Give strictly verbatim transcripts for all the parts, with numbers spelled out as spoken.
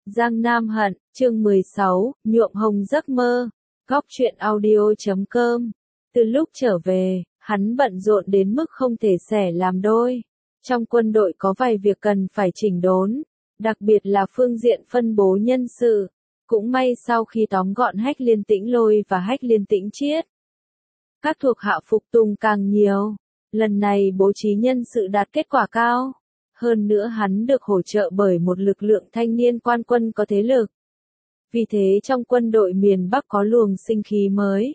Giang Nam Hận, chương mười sáu, nhuộm hồng giấc mơ. Góc truyện audio chấm com. Từ lúc trở về, hắn bận rộn đến mức không thể xẻ làm đôi. Trong quân đội có vài việc cần phải chỉnh đốn, đặc biệt là phương diện phân bố nhân sự. Cũng may sau khi tóm gọn Hách Liên Tĩnh Lôi và Hách Liên Tĩnh Chiết, các thuộc hạ phục tùng càng nhiều. Lần này bố trí nhân sự đạt kết quả cao. Hơn nữa hắn được hỗ trợ bởi một lực lượng thanh niên quan quân có thế lực. Vì thế trong quân đội miền Bắc có luồng sinh khí mới.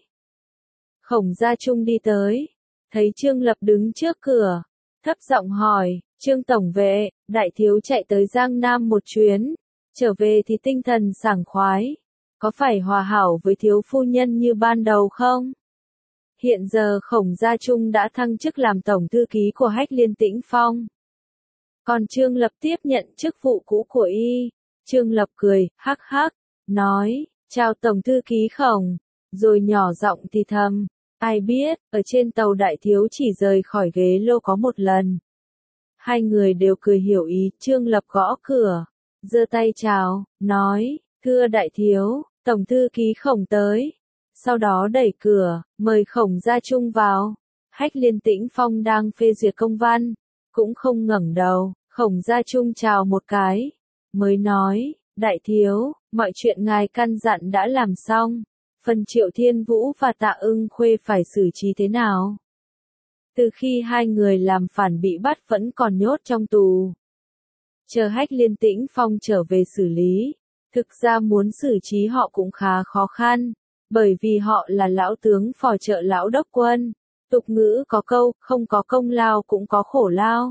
Khổng Gia Trung đi tới, thấy Trương Lập đứng trước cửa, thấp giọng hỏi, Trương Tổng Vệ, đại thiếu chạy tới Giang Nam một chuyến, trở về thì tinh thần sảng khoái, có phải hòa hảo với thiếu phu nhân như ban đầu không? Hiện giờ Khổng Gia Trung đã thăng chức làm tổng thư ký của Hách Liên Tĩnh Phong. Còn Trương Lập tiếp nhận chức vụ cũ của y. Trương Lập cười, hắc hắc, nói, chào tổng thư ký Khổng, rồi nhỏ giọng thì thầm, ai biết, ở trên tàu đại thiếu chỉ rời khỏi ghế lô có một lần. Hai người đều cười hiểu ý, Trương Lập gõ cửa, giơ tay chào, nói, thưa đại thiếu, tổng thư ký Khổng tới. Sau đó đẩy cửa, mời Khổng Gia Trung vào. Hách Liên Tĩnh Phong đang phê duyệt công văn, cũng không ngẩng đầu. Khổng Gia Trung chào một cái, mới nói, đại thiếu, mọi chuyện ngài căn dặn đã làm xong, phần Triệu Thiên Vũ và Tạ Ưng Khuê phải xử trí thế nào? Từ khi hai người làm phản bị bắt vẫn còn nhốt trong tù. Chờ Hách Liên Tĩnh Phong trở về xử lý, thực ra muốn xử trí họ cũng khá khó khăn, bởi vì họ là lão tướng phò trợ lão đốc quân. Tục ngữ có câu, không có công lao cũng có khổ lao.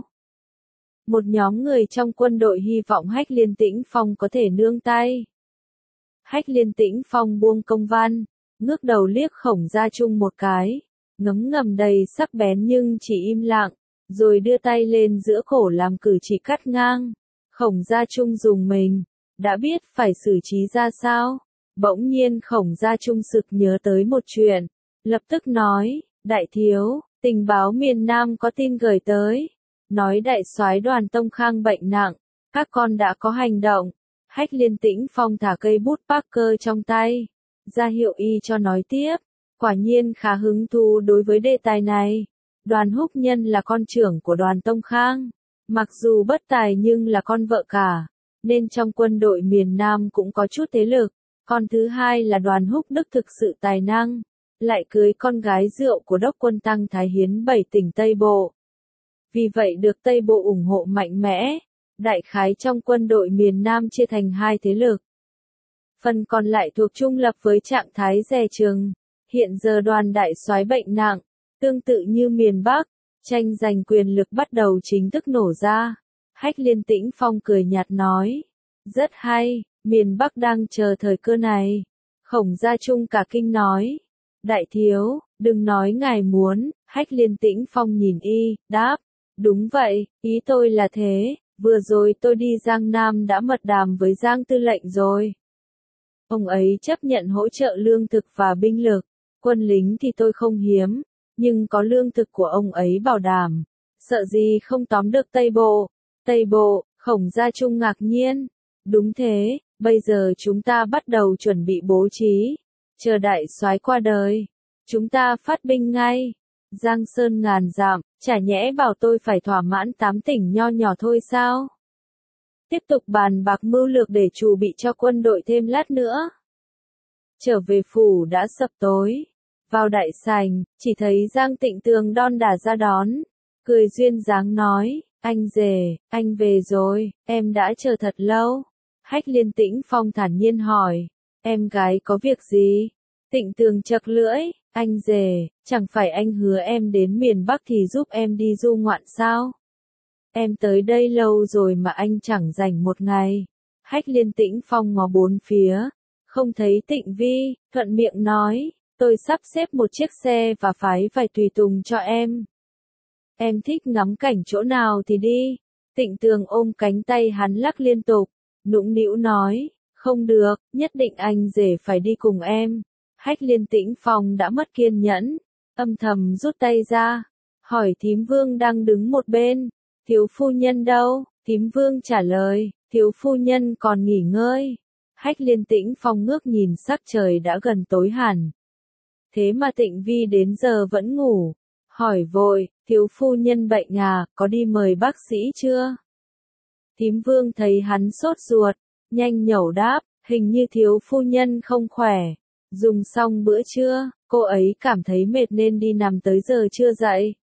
Một nhóm người trong quân đội hy vọng Hách Liên Tĩnh Phong có thể nương tay. Hách Liên Tĩnh Phong buông công văn, ngước đầu liếc Khổng Gia Trung một cái, ngấm ngầm đầy sắc bén nhưng chỉ im lặng, rồi đưa tay lên giữa cổ làm cử chỉ cắt ngang. Khổng Gia Trung dùng mình, đã biết phải xử trí ra sao. Bỗng nhiên Khổng Gia Trung sực nhớ tới một chuyện, lập tức nói, đại thiếu, tình báo miền Nam có tin gửi tới. Nói đại soái Đoàn Tông Khang bệnh nặng, các con đã có hành động. Hách Liên Tĩnh Phong thả cây bút Parker trong tay, ra hiệu y cho nói tiếp. Quả nhiên khá hứng thú đối với đề tài này. Đoàn Húc Nhân là con trưởng của Đoàn Tông Khang, mặc dù bất tài nhưng là con vợ cả, nên trong quân đội miền Nam cũng có chút thế lực. Con thứ hai là Đoàn Húc Đức thực sự tài năng, lại cưới con gái rượu của đốc quân Tăng Thái Hiến bảy tỉnh Tây Bộ. Vì vậy được Tây Bộ ủng hộ mạnh mẽ, đại khái trong quân đội miền Nam chia thành hai thế lực. Phần còn lại thuộc trung lập với trạng thái dè chừng. Hiện giờ Đoàn đại soái bệnh nặng, tương tự như miền Bắc, tranh giành quyền lực bắt đầu chính thức nổ ra. Hách Liên Tĩnh Phong cười nhạt nói, rất hay, miền Bắc đang chờ thời cơ này. Khổng Gia Trung cả kinh nói, đại thiếu, đừng nói ngài muốn. Hách Liên Tĩnh Phong nhìn y, đáp, đúng vậy, ý tôi là thế, vừa rồi tôi đi Giang Nam đã mật đàm với Giang tư lệnh rồi. Ông ấy chấp nhận hỗ trợ lương thực và binh lực, quân lính thì tôi không hiếm, nhưng có lương thực của ông ấy bảo đảm, sợ gì không tóm được Tây Bộ. Tây Bộ, Khổng Gia Trung ngạc nhiên, đúng thế, bây giờ chúng ta bắt đầu chuẩn bị bố trí, chờ đại soái qua đời, chúng ta phát binh ngay. Giang Sơn ngàn dặm, chả nhẽ bảo tôi phải thỏa mãn tám tỉnh nho nhỏ thôi sao? Tiếp tục bàn bạc mưu lược để chuẩn bị cho quân đội thêm lát nữa. Trở về phủ đã sập tối, vào đại sảnh, chỉ thấy Giang Tịnh Tường đon đả ra đón, cười duyên dáng nói, anh rể, anh về rồi, em đã chờ thật lâu. Hách Liên Tĩnh Phong thản nhiên hỏi, em gái có việc gì? Tịnh Tường chật lưỡi, anh rể, chẳng phải anh hứa em đến miền Bắc thì giúp em đi du ngoạn sao? Em tới đây lâu rồi mà anh chẳng dành một ngày. Hách Liên Tĩnh Phong ngó bốn phía, không thấy Tịnh Vi, thuận miệng nói, tôi sắp xếp một chiếc xe và phái vài tùy tùng cho em. Em thích ngắm cảnh chỗ nào thì đi. Tịnh Tường ôm cánh tay hắn lắc liên tục, nũng nĩu nói, không được, nhất định anh rể phải đi cùng em. Hách Liên Tĩnh Phong đã mất kiên nhẫn, âm thầm rút tay ra, hỏi Thím Vương đang đứng một bên, thiếu phu nhân đâu? Thím Vương trả lời, thiếu phu nhân còn nghỉ ngơi. Hách Liên Tĩnh Phong ngước nhìn sắc trời đã gần tối hẳn. Thế mà Tịnh Vi đến giờ vẫn ngủ. Hỏi vội, thiếu phu nhân bệnh à, có đi mời bác sĩ chưa? Thím Vương thấy hắn sốt ruột, nhanh nhẩu đáp, hình như thiếu phu nhân không khỏe. Dùng xong bữa trưa, cô ấy cảm thấy mệt nên đi nằm tới giờ chưa dậy.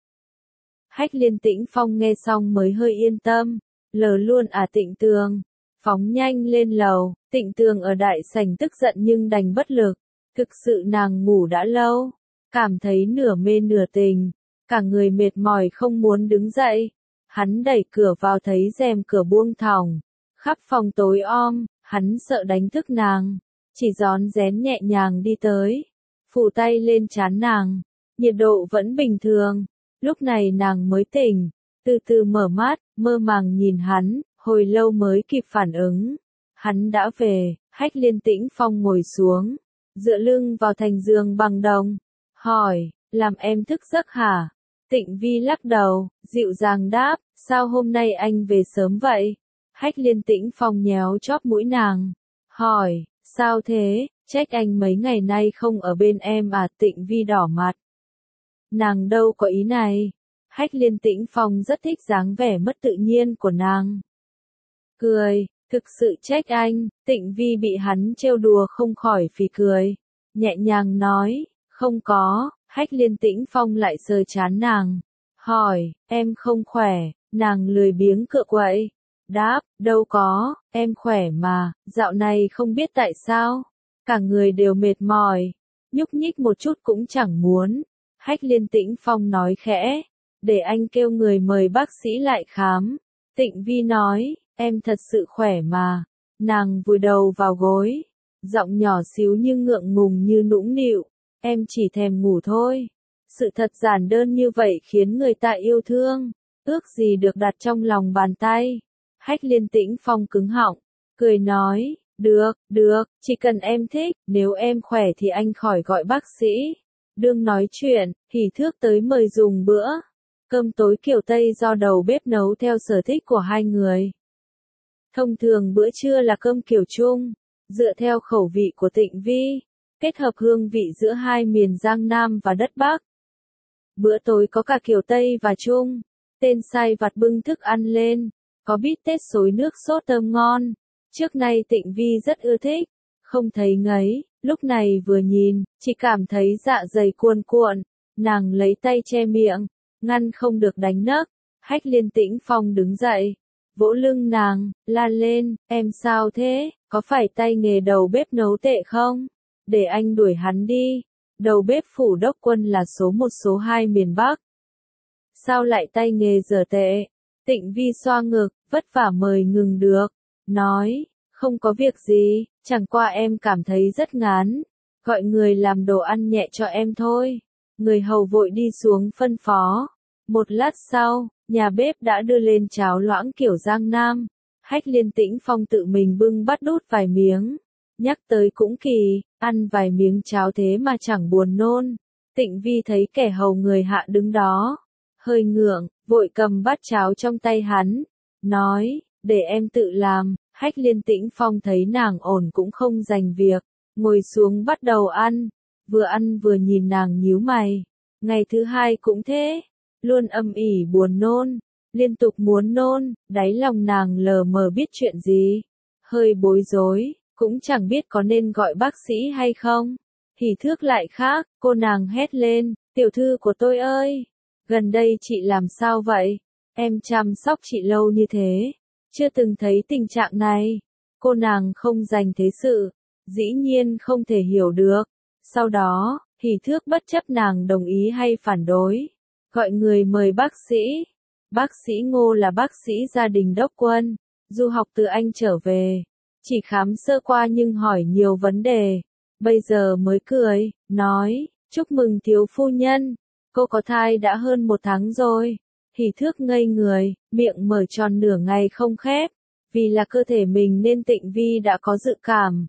Hách Liên Tĩnh Phong nghe xong mới hơi yên tâm, lờ luôn à Tịnh Tường. Phóng nhanh lên lầu, Tịnh Tường ở đại sảnh tức giận nhưng đành bất lực. Thực sự nàng ngủ đã lâu, cảm thấy nửa mê nửa tình, cả người mệt mỏi không muốn đứng dậy. Hắn đẩy cửa vào thấy rèm cửa buông thõng, khắp phòng tối om, hắn sợ đánh thức nàng, chỉ rón rén nhẹ nhàng đi tới, phủ tay lên trán nàng, nhiệt độ vẫn bình thường. Lúc này nàng mới tỉnh, từ từ mở mắt, mơ màng nhìn hắn, hồi lâu mới kịp phản ứng. Hắn đã về. Hách Liên Tĩnh Phong ngồi xuống, dựa lưng vào thành giường bằng đồng, hỏi, làm em thức giấc hả? Tịnh Vi lắc đầu, dịu dàng đáp, sao hôm nay anh về sớm vậy? Hách Liên Tĩnh Phong nhéo chóp mũi nàng, hỏi, sao thế, trách anh mấy ngày nay không ở bên em à? Tịnh Vi đỏ mặt. Nàng đâu có ý này. Hách Liên Tĩnh Phong rất thích dáng vẻ mất tự nhiên của nàng. Cười, thực sự trách anh. Tịnh Vi bị hắn trêu đùa không khỏi phì cười, nhẹ nhàng nói, không có. Hách Liên Tĩnh Phong lại sờ trán nàng, hỏi, em không khỏe? Nàng lười biếng cựa quậy, đáp, đâu có, em khỏe mà, dạo này không biết tại sao, cả người đều mệt mỏi, nhúc nhích một chút cũng chẳng muốn. Hách Liên Tĩnh Phong nói khẽ, để anh kêu người mời bác sĩ lại khám. Tịnh Vi nói, em thật sự khỏe mà. Nàng vùi đầu vào gối, giọng nhỏ xíu nhưng ngượng ngùng như nũng nịu, em chỉ thèm ngủ thôi. Sự thật giản đơn như vậy khiến người ta yêu thương, ước gì được đặt trong lòng bàn tay. Hách Liên Tĩnh Phong cứng họng, cười nói, được, được, chỉ cần em thích, nếu em khỏe thì anh khỏi gọi bác sĩ. Đương nói chuyện, Hỷ Thước tới mời dùng bữa. Cơm tối kiểu Tây do đầu bếp nấu theo sở thích của hai người. Thông thường bữa trưa là cơm kiểu Trung, dựa theo khẩu vị của Tịnh Vi, kết hợp hương vị giữa hai miền Giang Nam và đất Bắc. Bữa tối có cả kiểu Tây và Trung, tên sai vặt bưng thức ăn lên, có bít tết xối nước sốt thơm ngon. Trước nay Tịnh Vi rất ưa thích, không thấy ngấy, lúc này vừa nhìn, chỉ cảm thấy dạ dày cuồn cuộn, nàng lấy tay che miệng, ngăn không được đánh nấc. Hách Liên Tĩnh Phong đứng dậy, vỗ lưng nàng, la lên, em sao thế, có phải tay nghề đầu bếp nấu tệ không? Để anh đuổi hắn đi. Đầu bếp phủ đốc quân là số một số hai miền Bắc. Sao lại tay nghề dở tệ? Tịnh Vi xoa ngực, vất vả mời ngừng được, nói, không có việc gì, chẳng qua em cảm thấy rất ngán, gọi người làm đồ ăn nhẹ cho em thôi. Người hầu vội đi xuống phân phó. Một lát sau, nhà bếp đã đưa lên cháo loãng kiểu Giang Nam. Hách Liên Tĩnh Phong tự mình bưng bắt đút vài miếng. Nhắc tới cũng kỳ, ăn vài miếng cháo thế mà chẳng buồn nôn. Tịnh Vi thấy kẻ hầu người hạ đứng đó, hơi ngượng, vội cầm bát cháo trong tay hắn, nói, để em tự làm. Hách Liên Tĩnh Phong thấy nàng ổn cũng không giành việc, ngồi xuống bắt đầu ăn, vừa ăn vừa nhìn nàng nhíu mày. Ngày thứ hai cũng thế, luôn âm ỉ buồn nôn, liên tục muốn nôn, đáy lòng nàng lờ mờ biết chuyện gì, hơi bối rối, cũng chẳng biết có nên gọi bác sĩ hay không. Hỷ Thước lại khác, cô nàng hét lên, tiểu thư của tôi ơi, gần đây chị làm sao vậy? Em chăm sóc chị lâu như thế, chưa từng thấy tình trạng này. Cô nàng không dành thế sự, dĩ nhiên không thể hiểu được. Sau đó, Hỷ Thước bất chấp nàng đồng ý hay phản đối, gọi người mời bác sĩ. Bác sĩ Ngô là bác sĩ gia đình đốc quân, du học từ Anh trở về, chỉ khám sơ qua nhưng hỏi nhiều vấn đề. Bây giờ mới cười, nói, chúc mừng thiếu phu nhân, cô có thai đã hơn một tháng rồi. Hỷ Thước ngây người, miệng mở tròn nửa ngày không khép, vì là cơ thể mình nên Tịnh Vi đã có dự cảm.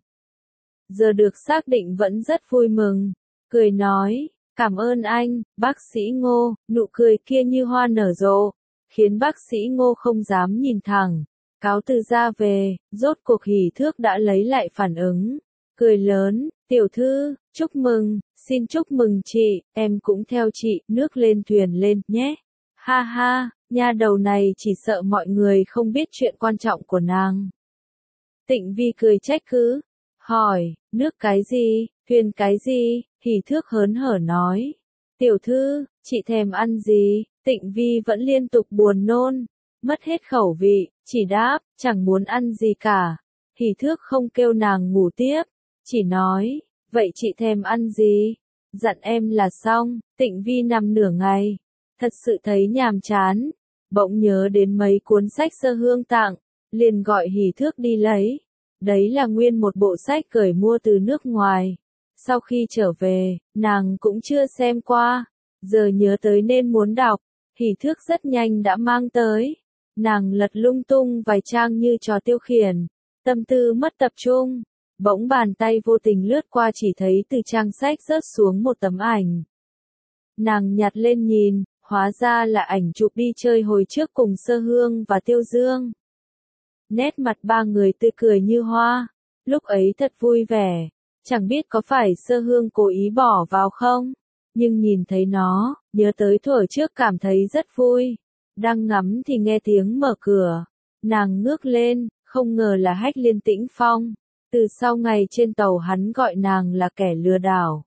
Giờ được xác định vẫn rất vui mừng, cười nói, cảm ơn anh, bác sĩ Ngô. Nụ cười kia như hoa nở rộ, khiến bác sĩ Ngô không dám nhìn thẳng. Cáo từ ra về, rốt cuộc Hỷ Thước đã lấy lại phản ứng, cười lớn, tiểu thư, chúc mừng, xin chúc mừng chị, em cũng theo chị, nước lên thuyền lên, nhé. Ha ha, nha đầu này chỉ sợ mọi người không biết chuyện quan trọng của nàng. Tịnh Vi cười trách cứ, hỏi, nước cái gì, thuyền cái gì, Hỷ Thước hớn hở nói. Tiểu thư, chị thèm ăn gì, Tịnh Vi vẫn liên tục buồn nôn, mất hết khẩu vị, chỉ đáp, chẳng muốn ăn gì cả. Hỷ Thước không kêu nàng ngủ tiếp, chỉ nói, vậy chị thèm ăn gì? Dặn em là xong. Tịnh Vi nằm nửa ngày, thật sự thấy nhàm chán, bỗng nhớ đến mấy cuốn sách Sơ Hương tặng, liền gọi Hỷ Thước đi lấy. Đấy là nguyên một bộ sách cởi mua từ nước ngoài. Sau khi trở về, nàng cũng chưa xem qua, giờ nhớ tới nên muốn đọc, Hỷ Thước rất nhanh đã mang tới. Nàng lật lung tung vài trang như trò tiêu khiển, tâm tư mất tập trung, bỗng bàn tay vô tình lướt qua chỉ thấy từ trang sách rớt xuống một tấm ảnh. Nàng nhặt lên nhìn, hóa ra là ảnh chụp đi chơi hồi trước cùng Sơ Hương và Tiêu Dương. Nét mặt ba người tươi cười như hoa, lúc ấy thật vui vẻ, chẳng biết có phải Sơ Hương cố ý bỏ vào không, nhưng nhìn thấy nó, nhớ tới thuở trước cảm thấy rất vui. Đang ngắm thì nghe tiếng mở cửa, nàng ngước lên, không ngờ là Hách Liên Tĩnh Phong, từ sau ngày trên tàu hắn gọi nàng là kẻ lừa đảo.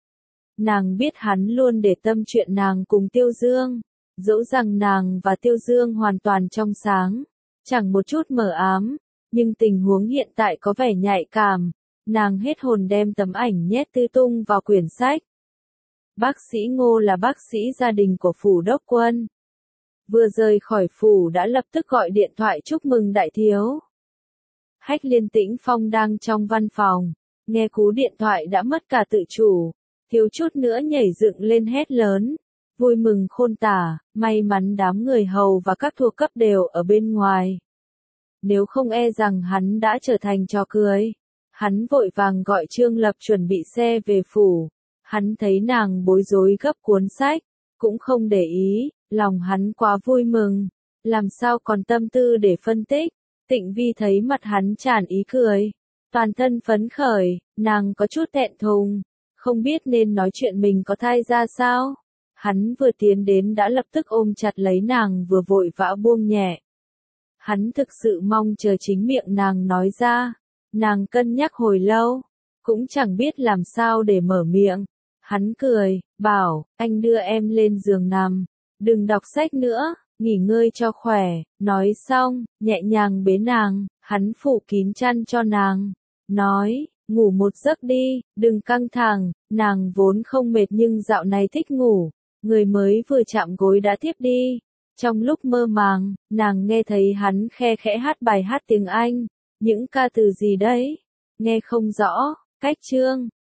Nàng biết hắn luôn để tâm chuyện nàng cùng Tiêu Dương, dẫu rằng nàng và Tiêu Dương hoàn toàn trong sáng, chẳng một chút mờ ám, nhưng tình huống hiện tại có vẻ nhạy cảm, nàng hết hồn đem tấm ảnh nhét tứ tung vào quyển sách. Bác sĩ Ngô là bác sĩ gia đình của phủ đốc quân. Vừa rời khỏi phủ đã lập tức gọi điện thoại chúc mừng đại thiếu. Hách Liên Tĩnh Phong đang trong văn phòng, nghe cú điện thoại đã mất cả tự chủ, thiếu chút nữa nhảy dựng lên hét lớn, vui mừng khôn tả, may mắn đám người hầu và các thuộc cấp đều ở bên ngoài. Nếu không e rằng hắn đã trở thành trò cười. Hắn vội vàng gọi Trương Lập chuẩn bị xe về phủ, hắn thấy nàng bối rối gấp cuốn sách, cũng không để ý, lòng hắn quá vui mừng, làm sao còn tâm tư để phân tích. Tịnh Vi thấy mặt hắn tràn ý cười, toàn thân phấn khởi, nàng có chút thẹn thùng, không biết nên nói chuyện mình có thai ra sao. Hắn vừa tiến đến đã lập tức ôm chặt lấy nàng vừa vội vã buông nhẹ. Hắn thực sự mong chờ chính miệng nàng nói ra, nàng cân nhắc hồi lâu, cũng chẳng biết làm sao để mở miệng. Hắn cười, bảo, anh đưa em lên giường nằm, đừng đọc sách nữa, nghỉ ngơi cho khỏe. Nói xong, nhẹ nhàng bế nàng, hắn phủ kín chăn cho nàng, nói, ngủ một giấc đi, đừng căng thẳng. Nàng vốn không mệt nhưng dạo này thích ngủ, người mới vừa chạm gối đã thiếp đi. Trong lúc mơ màng, nàng nghe thấy hắn khe khẽ hát bài hát tiếng Anh, những ca từ gì đấy, nghe không rõ, cách chương.